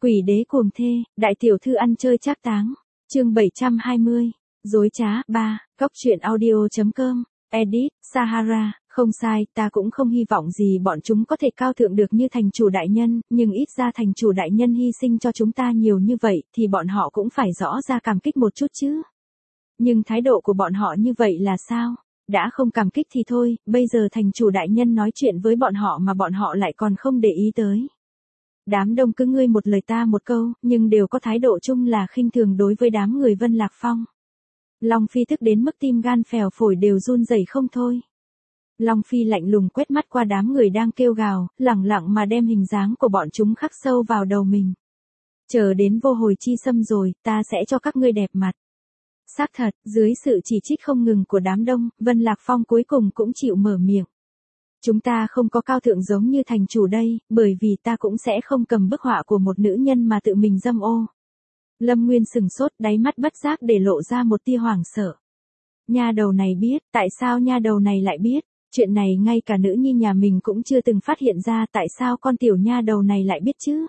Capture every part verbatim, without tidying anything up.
Quỷ đế cuồng thê, đại tiểu thư ăn chơi trác táng. Chương bảy trăm hai mươi. Dối trá. ba. Cóc truyện audio.com. Edit, Sahara. Không sai, ta cũng không hy vọng gì bọn chúng có thể cao thượng được như thành chủ đại nhân, nhưng ít ra thành chủ đại nhân hy sinh cho chúng ta nhiều như vậy, thì bọn họ cũng phải rõ ra cảm kích một chút chứ. Nhưng thái độ của bọn họ như vậy là sao? Đã không cảm kích thì thôi, bây giờ thành chủ đại nhân nói chuyện với bọn họ mà bọn họ lại còn không để ý tới. Đám đông cứ ngươi một lời ta một câu, nhưng đều có thái độ chung là khinh thường đối với đám người Vân Lạc Phong. Long Phi tức đến mức tim gan phèo phổi đều run rẩy không thôi. Long Phi lạnh lùng quét mắt qua đám người đang kêu gào, lẳng lặng mà đem hình dáng của bọn chúng khắc sâu vào đầu mình. Chờ đến vô hồi chi xâm rồi, ta sẽ cho các ngươi đẹp mặt. Xác thật, dưới sự chỉ trích không ngừng của đám đông, Vân Lạc Phong cuối cùng cũng chịu mở miệng. Chúng ta không có cao thượng giống như thành chủ đây, bởi vì ta cũng sẽ không cầm bức họa của một nữ nhân mà tự mình dâm ô. Lâm Nguyên sừng sốt, đáy mắt bất giác để lộ ra một tia hoảng sợ. Nha đầu này biết, tại sao nha đầu này lại biết? Chuyện này ngay cả nữ nhi nhà mình cũng chưa từng phát hiện ra, tại sao con tiểu nha đầu này lại biết chứ?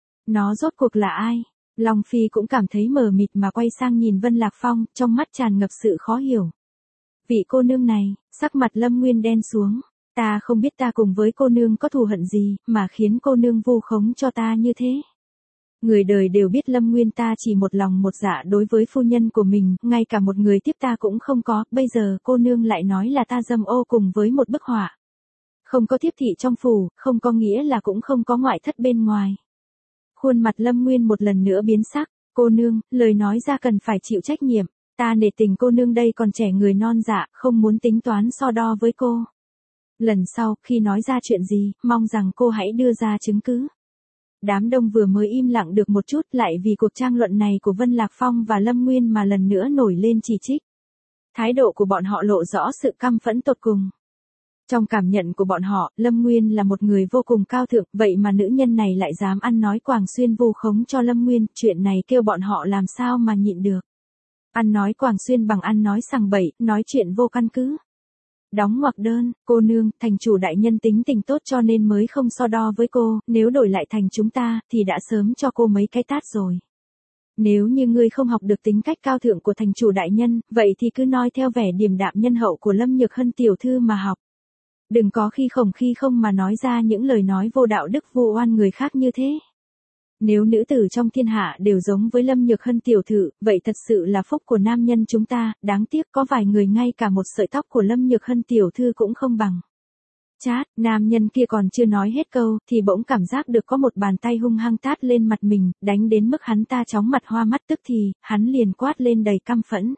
Nó rốt cuộc là ai? Long Phi cũng cảm thấy mờ mịt mà quay sang nhìn Vân Lạc Phong, trong mắt tràn ngập sự khó hiểu. Vị cô nương này, sắc mặt Lâm Nguyên đen xuống. Ta không biết ta cùng với cô nương có thù hận gì, mà khiến cô nương vu khống cho ta như thế. Người đời đều biết Lâm Nguyên ta chỉ một lòng một dạ đối với phu nhân của mình, ngay cả một người tiếp ta cũng không có, bây giờ cô nương lại nói là ta dâm ô cùng với một bức họa. Không có thiếp thị trong phủ, không có nghĩa là cũng không có ngoại thất bên ngoài. Khuôn mặt Lâm Nguyên một lần nữa biến sắc, cô nương, lời nói ra cần phải chịu trách nhiệm, ta nể tình cô nương đây còn trẻ người non dạ, không muốn tính toán so đo với cô. Lần sau, khi nói ra chuyện gì, mong rằng cô hãy đưa ra chứng cứ. Đám đông vừa mới im lặng được một chút lại vì cuộc trang luận này của Vân Lạc Phong và Lâm Nguyên mà lần nữa nổi lên chỉ trích. Thái độ của bọn họ lộ rõ sự căm phẫn tột cùng. Trong cảm nhận của bọn họ, Lâm Nguyên là một người vô cùng cao thượng, vậy mà nữ nhân này lại dám ăn nói quàng xuyên vu khống cho Lâm Nguyên, chuyện này kêu bọn họ làm sao mà nhịn được. Ăn nói quàng xuyên bằng ăn nói sằng bậy, nói chuyện vô căn cứ. Đóng ngoặc đơn, cô nương, thành chủ đại nhân tính tình tốt cho nên mới không so đo với cô, nếu đổi lại thành chúng ta, thì đã sớm cho cô mấy cái tát rồi. Nếu như ngươi không học được tính cách cao thượng của thành chủ đại nhân, vậy thì cứ nói theo vẻ điềm đạm nhân hậu của Lâm Nhược Hân tiểu thư mà học. Đừng có khi khổng khi không mà nói ra những lời nói vô đạo đức vu oan người khác như thế. Nếu nữ tử trong thiên hạ đều giống với Lâm Nhược Hân tiểu thư, vậy thật sự là phúc của nam nhân chúng ta, đáng tiếc có vài người ngay cả một sợi tóc của Lâm Nhược Hân tiểu thư cũng không bằng. Chát, nam nhân kia còn chưa nói hết câu, thì bỗng cảm giác được có một bàn tay hung hăng tát lên mặt mình, đánh đến mức hắn ta chóng mặt hoa mắt, tức thì, hắn liền quát lên đầy căm phẫn.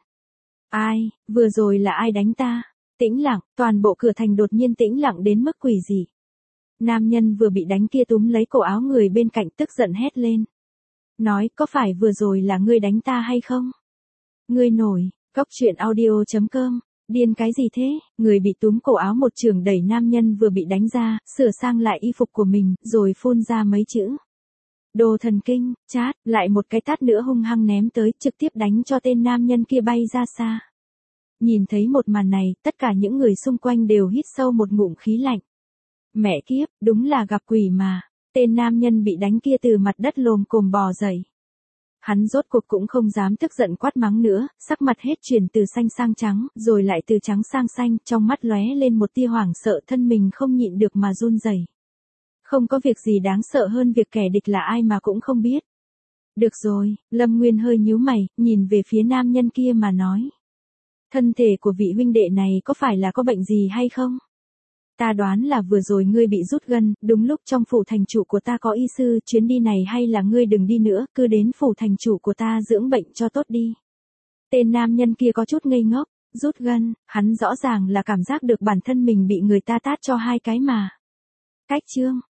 Ai, vừa rồi là ai đánh ta? Tĩnh lặng, toàn bộ cửa thành đột nhiên tĩnh lặng đến mức quỷ dị. Nam nhân vừa bị đánh kia túm lấy cổ áo người bên cạnh tức giận hét lên. Nói, có phải vừa rồi là ngươi đánh ta hay không? Ngươi nổi, cóc truyện audio.com, điên cái gì thế? Người bị túm cổ áo một chưởng đẩy nam nhân vừa bị đánh ra, sửa sang lại y phục của mình, rồi phun ra mấy chữ. Đồ thần kinh, chát, lại một cái tát nữa hung hăng ném tới, trực tiếp đánh cho tên nam nhân kia bay ra xa. Nhìn thấy một màn này, tất cả những người xung quanh đều hít sâu một ngụm khí lạnh. Mẹ kiếp, đúng là gặp quỷ mà. Tên nam nhân bị đánh kia từ mặt đất lồm cồm bò dậy. Hắn rốt cuộc cũng không dám tức giận quát mắng nữa, sắc mặt hết chuyển từ xanh sang trắng, rồi lại từ trắng sang xanh, trong mắt lóe lên một tia hoảng sợ, thân mình không nhịn được mà run rẩy. Không có việc gì đáng sợ hơn việc kẻ địch là ai mà cũng không biết. Được rồi, Lâm Nguyên hơi nhíu mày, nhìn về phía nam nhân kia mà nói. Thân thể của vị huynh đệ này có phải là có bệnh gì hay không? Ta đoán là vừa rồi ngươi bị rút gân, đúng lúc trong phủ thành chủ của ta có y sư, chuyến đi này hay là ngươi đừng đi nữa, cứ đến phủ thành chủ của ta dưỡng bệnh cho tốt đi. Tên nam nhân kia có chút ngây ngốc, rút gân, hắn rõ ràng là cảm giác được bản thân mình bị người ta tát cho hai cái mà. Cách chương,